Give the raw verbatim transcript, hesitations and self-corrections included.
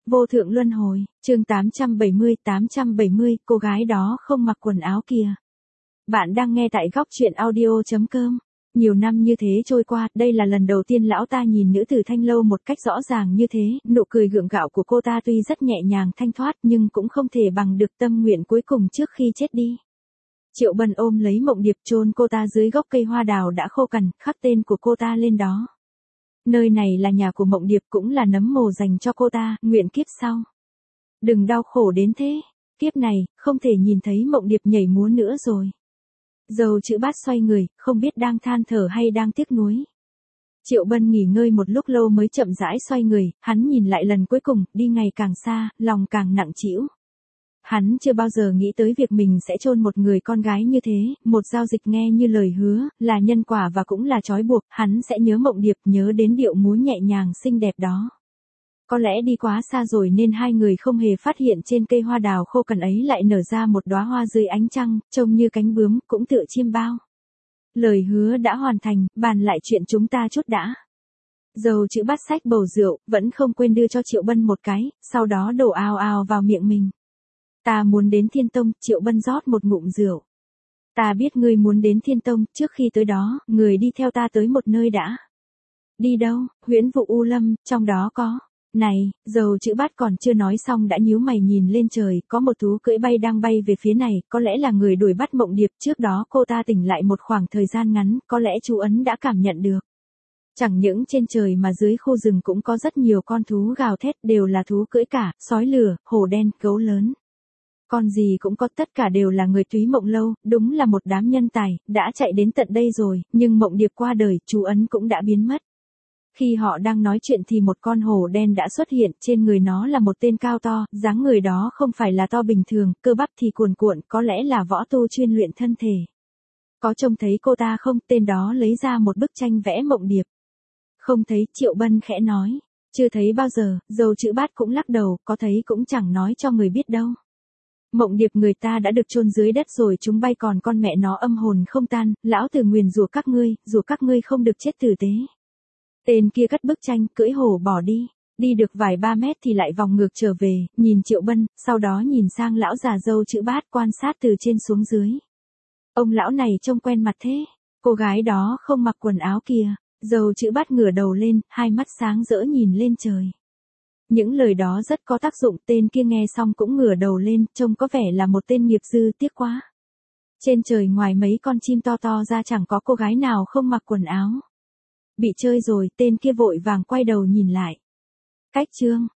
Vô thượng luân hồi, chương tám trăm bảy mươi, tám trăm bảy mươi, cô gái đó không mặc quần áo kìa. Bạn đang nghe tại góc truyện audio chấm com. Nhiều năm như thế trôi qua, đây là lần đầu tiên lão ta nhìn nữ tử Thanh Lâu một cách rõ ràng như thế, nụ cười gượng gạo của cô ta tuy rất nhẹ nhàng thanh thoát nhưng cũng không thể bằng được tâm nguyện cuối cùng trước khi chết đi. Triệu Bân ôm lấy Mộng Điệp chôn cô ta dưới gốc cây hoa đào đã khô cằn, khắc tên của cô ta lên đó. Nơi này là nhà của Mộng Điệp cũng là nấm mồ dành cho cô ta, nguyện kiếp sau. Đừng đau khổ đến thế, kiếp này, không thể nhìn thấy Mộng Điệp nhảy múa nữa rồi. Dầu chữ bát xoay người, không biết đang than thở hay đang tiếc nuối. Triệu Bân nghỉ ngơi một lúc lâu mới chậm rãi xoay người, hắn nhìn lại lần cuối cùng, đi ngày càng xa, lòng càng nặng trĩu. Hắn chưa bao giờ nghĩ tới việc mình sẽ chôn một người con gái như thế, một giao dịch nghe như lời hứa, là nhân quả và cũng là trói buộc, hắn sẽ nhớ Mộng Điệp, nhớ đến điệu múa nhẹ nhàng xinh đẹp đó. Có lẽ đi quá xa rồi nên hai người không hề phát hiện trên cây hoa đào khô cằn ấy lại nở ra một đóa hoa dưới ánh trăng, trông như cánh bướm, cũng tựa chim bao. Lời hứa đã hoàn thành, bàn lại chuyện chúng ta chút đã. Dầu chữ bát xách bầu rượu, vẫn không quên đưa cho Triệu Bân một cái, sau đó đổ ào ào vào miệng mình. Ta muốn đến Thiên Tông, Triệu Bân rót một ngụm rượu. Ta biết ngươi muốn đến Thiên Tông, trước khi tới đó, người đi theo ta tới một nơi đã. Đi đâu? Huyễn Vụ U Lâm, trong đó có. Này, dầu chữ bát còn chưa nói xong đã nhíu mày nhìn lên trời, có một thú cưỡi bay đang bay về phía này, có lẽ là người đuổi bắt Mộng Điệp, trước đó cô ta tỉnh lại một khoảng thời gian ngắn, có lẽ chú ấn đã cảm nhận được. Chẳng những trên trời mà dưới khu rừng cũng có rất nhiều con thú gào thét, đều là thú cưỡi cả, sói lửa, hổ đen, gấu lớn. Con gì cũng có, tất cả đều là người Túy Mộng Lâu, đúng là một đám nhân tài, đã chạy đến tận đây rồi, nhưng Mộng Điệp qua đời, chú ấn cũng đã biến mất. Khi họ đang nói chuyện thì một con hổ đen đã xuất hiện, trên người nó là một tên cao to, dáng người đó không phải là to bình thường, cơ bắp thì cuồn cuộn, có lẽ là võ tu chuyên luyện thân thể. Có trông thấy cô ta không? Tên đó lấy ra một bức tranh vẽ Mộng Điệp. Không thấy, Triệu Bân khẽ nói. Chưa thấy bao giờ, dầu chữ bát cũng lắc đầu, có thấy cũng chẳng nói cho người biết đâu. Mộng Điệp người ta đã được chôn dưới đất rồi, chúng bay còn con mẹ nó âm hồn không tan, lão tử nguyền rủa các ngươi, rủa các ngươi không được chết tử tế. Tên kia cất bức tranh, cưỡi hổ bỏ đi, đi được vài ba mét thì lại vòng ngược trở về, nhìn Triệu Bân, sau đó nhìn sang lão già dâu chữ bát quan sát từ trên xuống dưới. Ông lão này trông quen mặt thế, cô gái đó không mặc quần áo kìa, dâu chữ bát ngửa đầu lên, hai mắt sáng rỡ nhìn lên trời. Những lời đó rất có tác dụng, tên kia nghe xong cũng ngửa đầu lên, trông có vẻ là một tên nghiệp dư, tiếc quá. Trên trời ngoài mấy con chim to to ra chẳng có cô gái nào không mặc quần áo. Bị chơi rồi, tên kia vội vàng quay đầu nhìn lại. Cách chương,